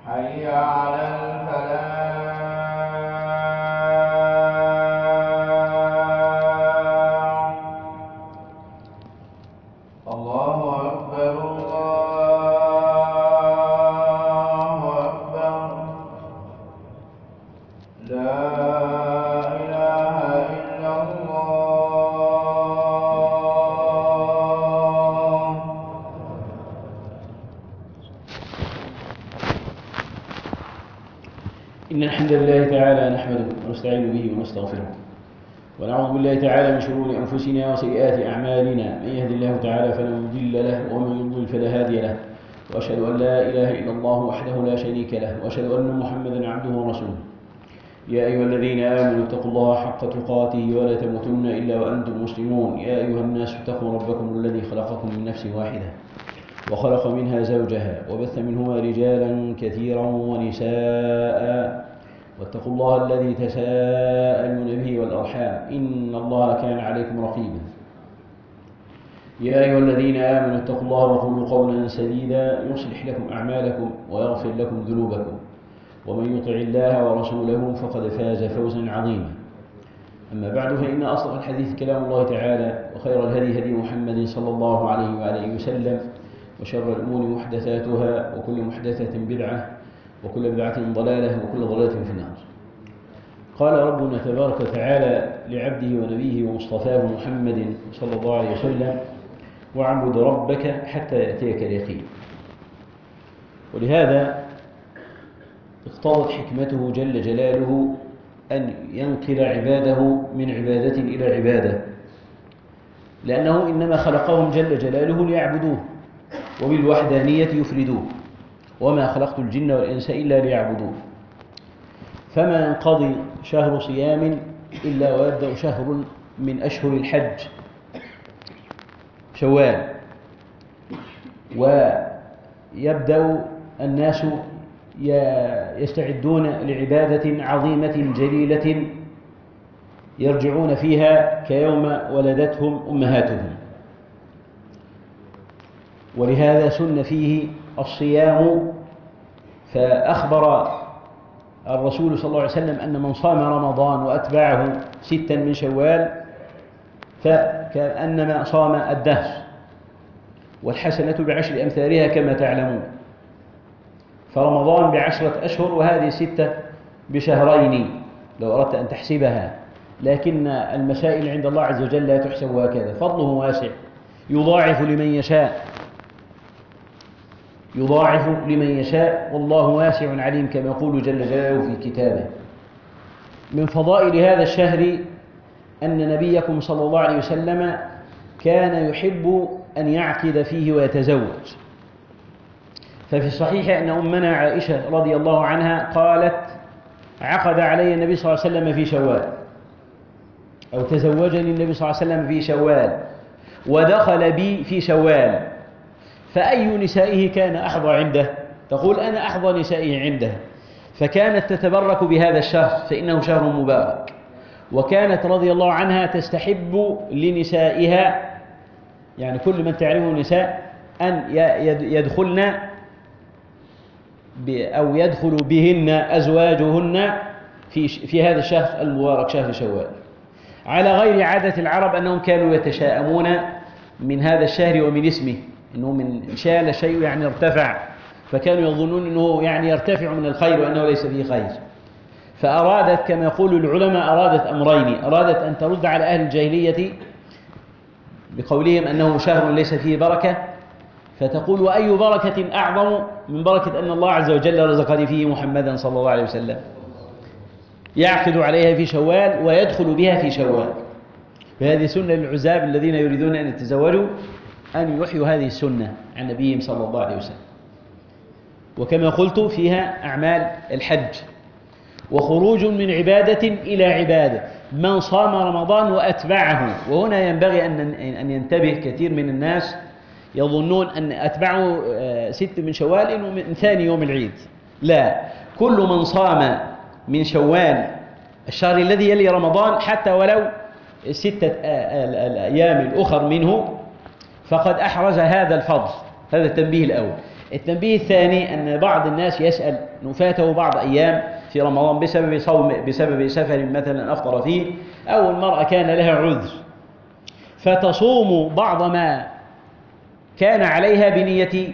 حي على الفلاح. الله أكبر الله أكبر. لا إله إلا الله. إن الحمد لله تعالى نحمده ونستعين به ونستغفره ونعوذ بالله تعالى من شرور أنفسنا وسيئات أعمالنا. من يهد الله تعالى فلا مضل له ومن يضلل فلا هادي له، وأشهد أن لا إله إلا الله وحده لا شريك له، وأشهد أن محمدا عبده ورسوله. يا أيها الذين آمنوا اتقوا الله حق تقاته ولا تموتن إلا وأنتم مسلمون. يا أيها الناس اتقوا ربكم الذي خلقكم من نفس واحدة وخلق منها زوجها وبث منهما رجالا كثيرا ونساء، واتقوا الله الذي تساءلون به والأرحام إن الله كان عليكم رقيبا. يا أيها الذين آمنوا اتقوا الله وقولوا قولا سديدا يصلح لكم أعمالكم ويغفر لكم ذنوبكم، ومن يطع الله ورسوله فقد فاز فوزا عظيما. أما بعد، فإن أصدق الحديث كلام الله تعالى، وخير الهدي هدي محمد صلى الله عليه وآله وسلم، وشر الأمور محدثاتها، وكل محدثة بدعة، وكل بدعة ضلالة، وكل ضلالة في النار. قال ربنا تبارك وتعالى لعبده ونبيه ومصطفاه محمد صلى الله عليه وسلم: واعبد ربك حتى يأتيك اليقين. ولهذا اقتضت حكمته جل جلاله أن ينقل عباده من عبادة إلى عبادة، لأنه إنما خلقهم جل جلاله ليعبدوه وبالوحدانية يفردوه، وما خلقت الجن والإنس إلا ليعبدوه. فما ينقضي شهر صيام إلا ويبدأ شهر من أشهر الحج، شوال، ويبدأ الناس يستعدون لعبادة عظيمة جليلة يرجعون فيها كيوم ولدتهم أمهاتهم. ولهذا سن فيه الصيام، فأخبر الرسول صلى الله عليه وسلم أن من صام رمضان وأتبعه 6 من شوال فكأنما صام الدهر، والحسنة بعشر أمثالها كما تعلمون. فرمضان ب10 أشهر، وهذه 6 بشهرين لو أردت أن تحسبها، لكن المسائل عند الله عز وجل لا تحسب هكذا. فضله واسع، يضاعف لمن يشاء، يضاعف لمن يشاء، والله واسع عليم كما يقول جل جلاله في كتابه. من فضائل هذا الشهر أن نبيكم صلى الله عليه وسلم كان يحب أن يعقد فيه ويتزوج. ففي الصحيح أن أمنا عائشة رضي الله عنها قالت: عقد علي النبي صلى الله عليه وسلم في شوال، أو تزوجني النبي صلى الله عليه وسلم في شوال، ودخل بي في شوال، فأي نسائه كان أحظى عنده؟ تقول: أنا أحظى نسائه عنده. فكانت تتبرك بهذا الشهر فإنه شهر مبارك، وكانت رضي الله عنها تستحب لنسائها، يعني كل من تعلمه النساء، أن يدخلن أو يدخل بهن أزواجهن في هذا الشهر المبارك، شهر شوال، على غير عادة العرب أنهم كانوا يتشاءمون من هذا الشهر ومن اسمه، أنه من شال شيء يعني ارتفع، فكانوا يظنون أنه يعني يرتفع من الخير وأنه ليس فيه خير. فأرادت كما يقول العلماء أرادت أمرين: أرادت أن ترد على أهل الجاهلية بقولهم أنه شهر ليس فيه بركة، فتقول: وأي بركة أعظم من بركة أن الله عز وجل رزقني فيه محمدا صلى الله عليه وسلم. يعقد عليها في شوال ويدخل بها في شوال. فهذه سنة للعزاب الذين يريدون أن يتزوجوا، أن يحيوا هذه السنة عن نبيهم صلى الله عليه وسلم. وكما قلت فيها أعمال الحج، وخروج من عبادة إلى عبادة. من صام رمضان وأتبعه، وهنا ينبغي أن ينتبه كثير من الناس يظنون أن أتبعه 6 من شوال إنه من ثاني يوم العيد. لا، كل من صام من شوال الشهر الذي يلي رمضان حتى ولو 6 الأيام الأخر منه فقد أحرز هذا الفضل. هذا التنبيه الأول. التنبيه الثاني أن بعض الناس يسأل أنه فاته بعض أيام في رمضان بسبب سفر مثلا أفطر فيه، أو المرأة كان لها عذر، فتصوم بعض ما كان عليها بنية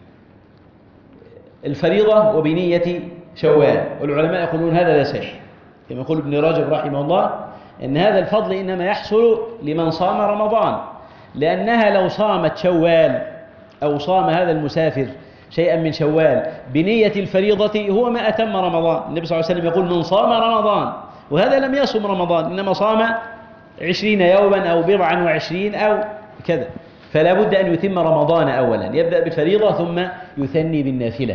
الفريضة وبنية شوال، والعلماء يقولون هذا لا يصح، كما يقول ابن رجب رحمه الله أن هذا الفضل إنما يحصل لمن صام رمضان، لأنها لو صامت شوال أو صام هذا المسافر شيئا من شوال بنية الفريضة هو ما أتم رمضان. النبي صلى الله عليه وسلم يقول من صام رمضان، وهذا لم يصم رمضان، إنما صام 20 يوما أو 24 أو كذا، فلا بد أن يتم رمضان أولا، يبدأ بالفريضة ثم يثني بالنافلة.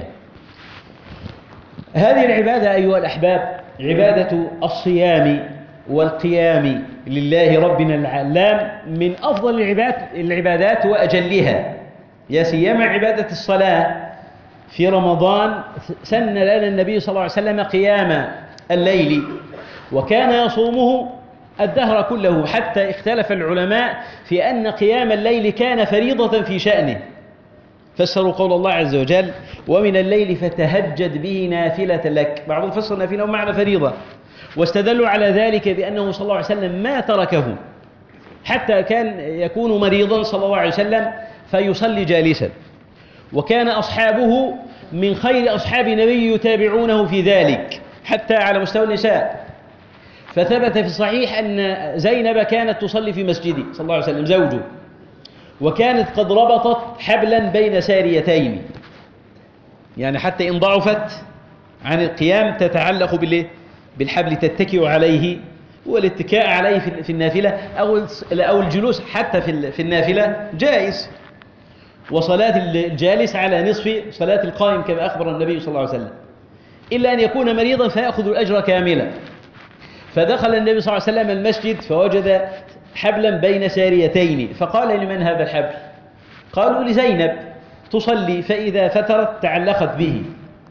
هذه العبادة أيها الأحباب عبادة الصيام والقيام لله ربنا العلام من أفضل العبادات وأجلها، يا سيما عبادة الصلاة. في رمضان سن لنا النبي صلى الله عليه وسلم قيام الليل، وكان يصومه الدهر كله، حتى اختلف العلماء في أن قيام الليل كان فريضة في شأنه، فسروا قول الله عز وجل ومن الليل فتهجد به نافلة لك، بعضهم فسر نافلة ومعنى فريضة، واستدلوا على ذلك بأنه صلى الله عليه وسلم ما تركه حتى كان يكون مريضا صلى الله عليه وسلم فيصلي جالسا، وكان أصحابه من خير أصحاب النبي يتابعونه في ذلك حتى على مستوى النساء. فثبت في الصحيح أن زينب كانت تصلي في مسجده صلى الله عليه وسلم زوجه، وكانت قد ربطت حبلا بين ساريتين، يعني حتى إن ضعفت عن القيام تتعلق بالحبل تتكئ عليه، والاتكاء عليه في النافلة أو الجلوس حتى في النافلة جائز، وصلاة الجالس على نصف صلاة القائم كما أخبر النبي صلى الله عليه وسلم، إلا أن يكون مريضا فيأخذ الأجر كاملا. فدخل النبي صلى الله عليه وسلم المسجد فوجد حبلا بين ساريتين، فقال لمن هذا الحبل؟ قالوا لزينب تصلي فإذا فترت تعلقت به،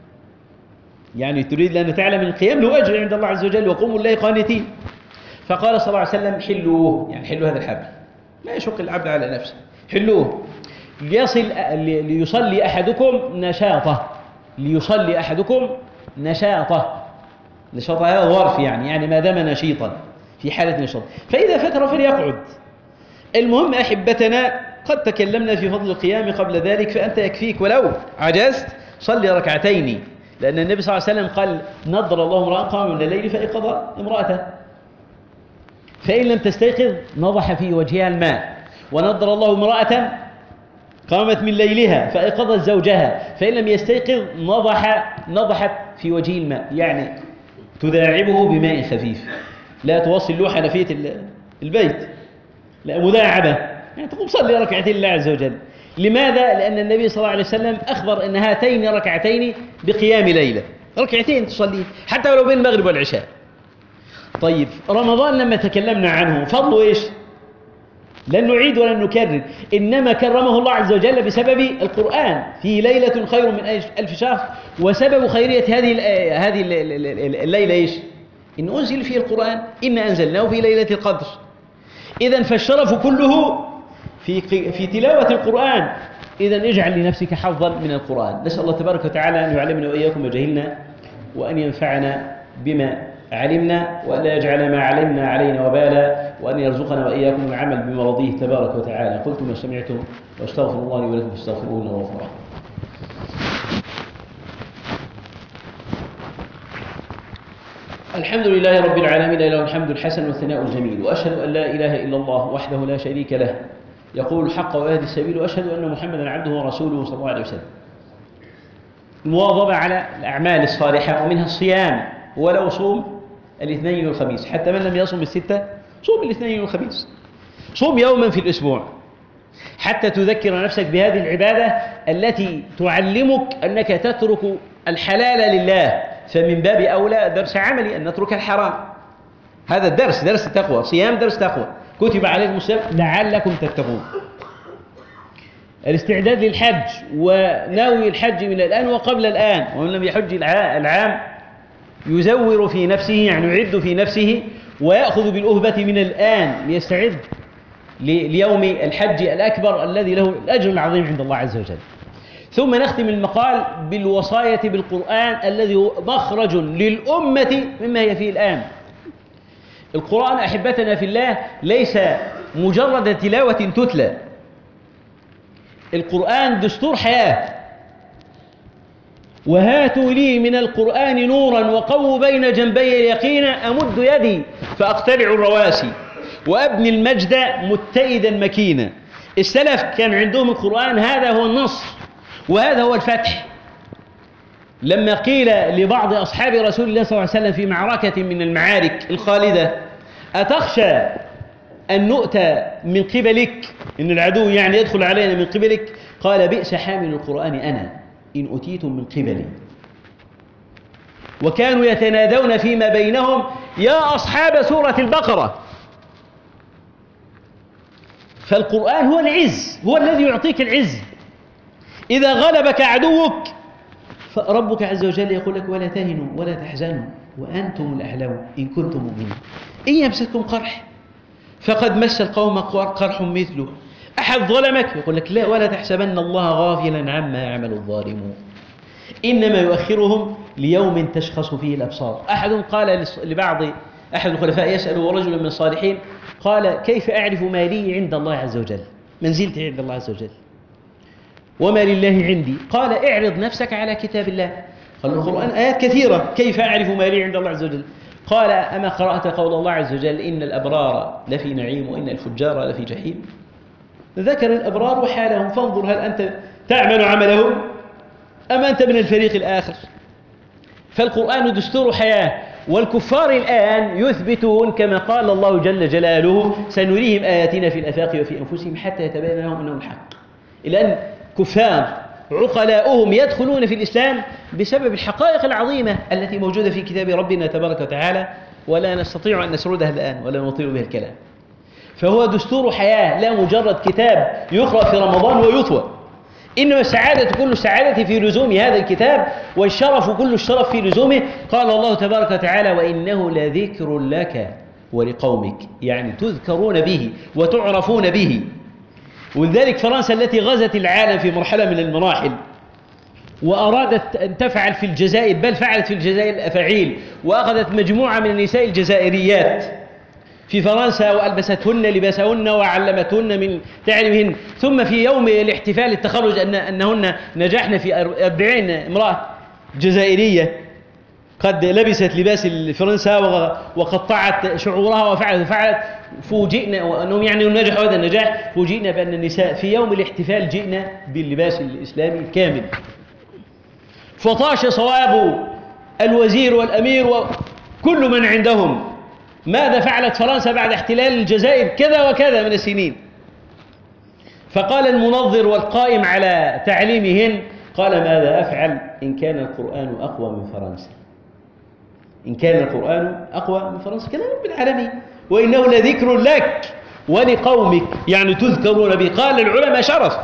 يعني تريد أن تعلم القيام له أجر عند الله عز وجل وقوموا لله قانتين. فقال صلى الله عليه وسلم حلوه، يعني حلوا هذا الحبل، لا يشق العبد على نفسه، حلوه ليصلي أحدكم نشاطه، ليصلي أحدكم نشاطه، نشاط هذا ظرف يعني ما دام نشيطا في حالة نشاط، فإذا فتر فليقعد. المهم أحبتنا قد تكلمنا في فضل القيام قبل ذلك، فأنت يكفيك ولو عجزت صلي ركعتين، لأن النبي صلى الله عليه وسلم قال نضر الله امرأ قام من الليل فأيقظ امرأته، فإن لم تستيقظ نضح في وجهها الماء، ونضر الله امرأة قامت من ليلها فأيقظت زوجها، فإن لم يستيقظ نضحت في وجه الماء، يعني تداعبه بماء خفيف، لا توصل له حنفية البيت، لا مداعبة، يعني تقوم صلي ركعتين لله عز وجل. لماذا؟ لأن النبي صلى الله عليه وسلم أخبر أن هاتين ركعتين بقيام ليلة، ركعتين تصلي حتى ولو بين المغرب والعشاء. طيب رمضان لما تكلمنا عنه فضله إيش؟ لن نعيد ولن نكرر، إنما كرمه الله عز وجل بسبب القرآن، فيه ليلة خير من 1000 شهر، وسبب خيرية هذه الليلة إيش؟ إن أنزل فيه القرآن، إن أنزلناه في ليلة القدر. إذن فالشرف كله في تلاوة القرآن، إذن اجعل لنفسك حظا من القرآن. نسأل الله تبارك وتعالى أن يعلمنا وإياكم ما جهلنا، وأن ينفعنا بما علمنا، وأن لا يجعل ما علمنا علينا وبالا، وأن يرزقنا وإياكم العمل بما رضيه تبارك وتعالى. قلت ما سمعتم واستغفر الله لي ولكم فاستغفروه إنه غفور رحيم. الحمد لله رب العالمين، له الحمد الحسن والثناء الجميل، وأشهد أن لا إله إلا الله وحده لا شريك له يقول الحق ويهدي السبيل، وأشهد أن محمدا عبده ورسوله صلى الله عليه وسلم. المواظبة على الأعمال الصالحة، ومنها الصيام، ولو صوم الاثنين والخميس، حتى من لم يصوم الستة صوم الاثنين والخميس، صوم يوما في الأسبوع حتى تذكر نفسك بهذه العبادة التي تعلمك أنك تترك الحلال لله، فمن باب أولى درس عملي أن نترك الحرام. هذا الدرس درس تقوى، صيام درس تقوى، كتب عليكم الصيام لعلكم تتقون. الاستعداد للحج، وناوي الحج من الآن وقبل الآن، ومن لم يحج العام يزور في نفسه، يعني يعد في نفسه ويأخذ بالأهبة من الآن ليستعد ليوم الحج الأكبر الذي له الأجر العظيم عند الله عز وجل. ثم نختم المقال بالوصاية بالقرآن الذي هو مخرج للأمة مما هي فيه الآن. القرآن أحبتنا في الله ليس مجرد تلاوة تتلى، القرآن دستور حياة. وهاتوا لي من القرآن نورا وقووا بين جنبي اليقين أمد يدي فأقتلع الرواسي وأبني المجد متئدا مكينا. السلف كان عندهم القرآن هذا هو النصر وهذا هو الفتح. لما قيل لبعض أصحاب رسول الله صلى الله عليه وسلم في معركة من المعارك الخالدة أتخشى أن نؤتى من قبلك، إن العدو يعني يدخل علينا من قبلك، قال بئس حامل القرآن أنا إن أتيتم من قبلي. وكانوا يتنادون فيما بينهم يا أصحاب سورة البقرة. فالقرآن هو العز، هو الذي يعطيك العز. إذا غلبك عدوك فربك عز وجل يقول لك ولا تهنوا ولا تحزنوا وأنتم الأعلون إن كنتم مؤمنين. إن يمسككم قرح فقد مس القوم قرح مثله. أحد ظلمك يقول لك لا ولا تحسبن الله غافلا عما يعمل الظالمون إنما يؤخرهم ليوم تشخص فيه الأبصار. أحد قال لبعض أحد الخلفاء يسأل رجلا من الصالحين قال كيف أعرف ما لي عند الله عز وجل، منزلتي عند الله عز وجل وما لله عندي؟ قال اعرض نفسك على كتاب الله. قال القرآن آيات كثيرة كيف أعرف ما لي عند الله عز وجل؟ قال أما قرأت قول الله عز وجل إن الأبرار لفي نعيم وإن الفجار لفي جحيم؟ ذكر الأبرار وحالهم فانظر هل أنت تعمل عملهم أم أنت من الفريق الآخر؟ فالقرآن دستور حياة. والكفار الآن يثبتون كما قال الله جل جلاله سنريهم آياتنا في الآفاق وفي أنفسهم حتى يتبين لهم أنه الحق. الآن كفار عقلاؤهم يدخلون في الإسلام بسبب الحقائق العظيمة التي موجودة في كتاب ربنا تبارك وتعالى ولا نستطيع أن نسردها الآن ولا نطيل بها الكلام. فهو دستور حياة لا مجرد كتاب يقرأ في رمضان ويطوى، إنما السعادة كل السعادة في لزوم هذا الكتاب والشرف كل الشرف في لزومه. قال الله تبارك وتعالى وإنه لذكر لك ولقومك، يعني تذكرون به وتعرفون به. ولذلك فرنسا التي غزت العالم في مرحلة من المراحل وأرادت أن تفعل في الجزائر، بل فعلت في الجزائر الأفاعيل، وأخذت مجموعة من النساء الجزائريات في فرنسا وألبستهن لباسهن وعلمتهن من تعليمهن، ثم في يوم الاحتفال التخرج أنهن نجحن في 40 امرأة جزائرية قد لبست لباس فرنسا وقطعت شعورها وفعلت فوجئنا وأنهم يعني نجحوا هذا النجاح. فوجئنا بأن النساء في يوم الاحتفال جئنا باللباس الإسلامي الكامل. فطاش صواب الوزير والأمير وكل من عندهم ماذا فعلت فرنسا بعد احتلال الجزائر كذا وكذا من السنين. فقال المنظر والقائم على تعليمهن قال ماذا أفعل إن كان القرآن أقوى من فرنسا؟ إن كان القرآن أقوى من فرنسا كلام رب العالمين وإنه لذكر لك ولقومك، يعني تذكرون به. قال العلماء شرف.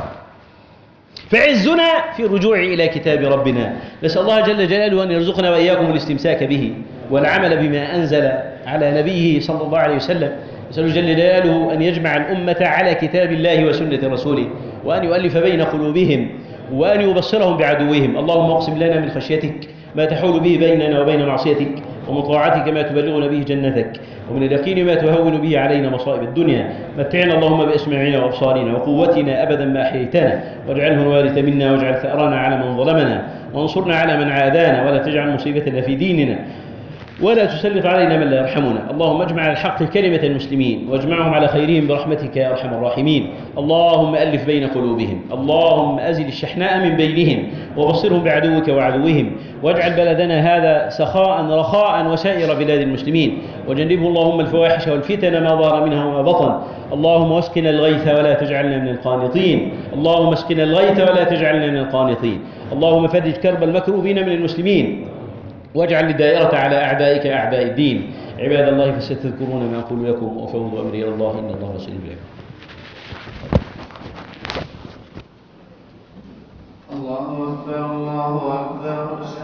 فعزنا في الرجوع إلى كتاب ربنا. نسأل الله جل جلاله أن يرزقنا وإياكم الاستمساك به والعمل بما أنزل على نبيه صلى الله عليه وسلم. نسأل جل جلاله أن يجمع الأمة على كتاب الله وسنة رسوله وأن يؤلف بين قلوبهم وأن يبصرهم بعدوهم. اللهم اقسم لنا من خشيتك ما تحول به بيننا وبين معصيتك ومن طاعتك ما تبلغنا به جنتك ومن اليقين ما تهون به علينا مصائب الدنيا. متعنا اللهم بأسماعنا وأبصارنا وقوتنا أبدا ما أحييتنا واجعله الوارث منا واجعل ثأرنا على من ظلمنا وانصرنا على من عادانا ولا تجعل مصيبتنا في ديننا ولا تسلط علينا من لا يرحمنا. اللهم اجمع على الحق كلمة المسلمين واجمعهم على خيرهم برحمتك يا أرحم الراحمين. اللهم ألف بين قلوبهم، اللهم أزل الشحناء من بينهم وبصرهم بعدوك وعدوهم، واجعل بلدنا هذا سخاء رخاء وسائر بلاد المسلمين، وجنبه اللهم الفواحش والفتن ما ظهر منها وما بطن. اللهم اسقنا الغيث ولا تجعلنا من القانطين، اللهم اسقنا الغيث ولا تجعلنا من القانطين. اللهم فرج كرب المكروبين من المسلمين واجعل الدائرة على أعدائك أعداء الدين. عباد الله فستذكرون ما أقول لكم وأفوض أمري إلى الله إن الله بصير بالعباد. الله أكبر الله أكبر.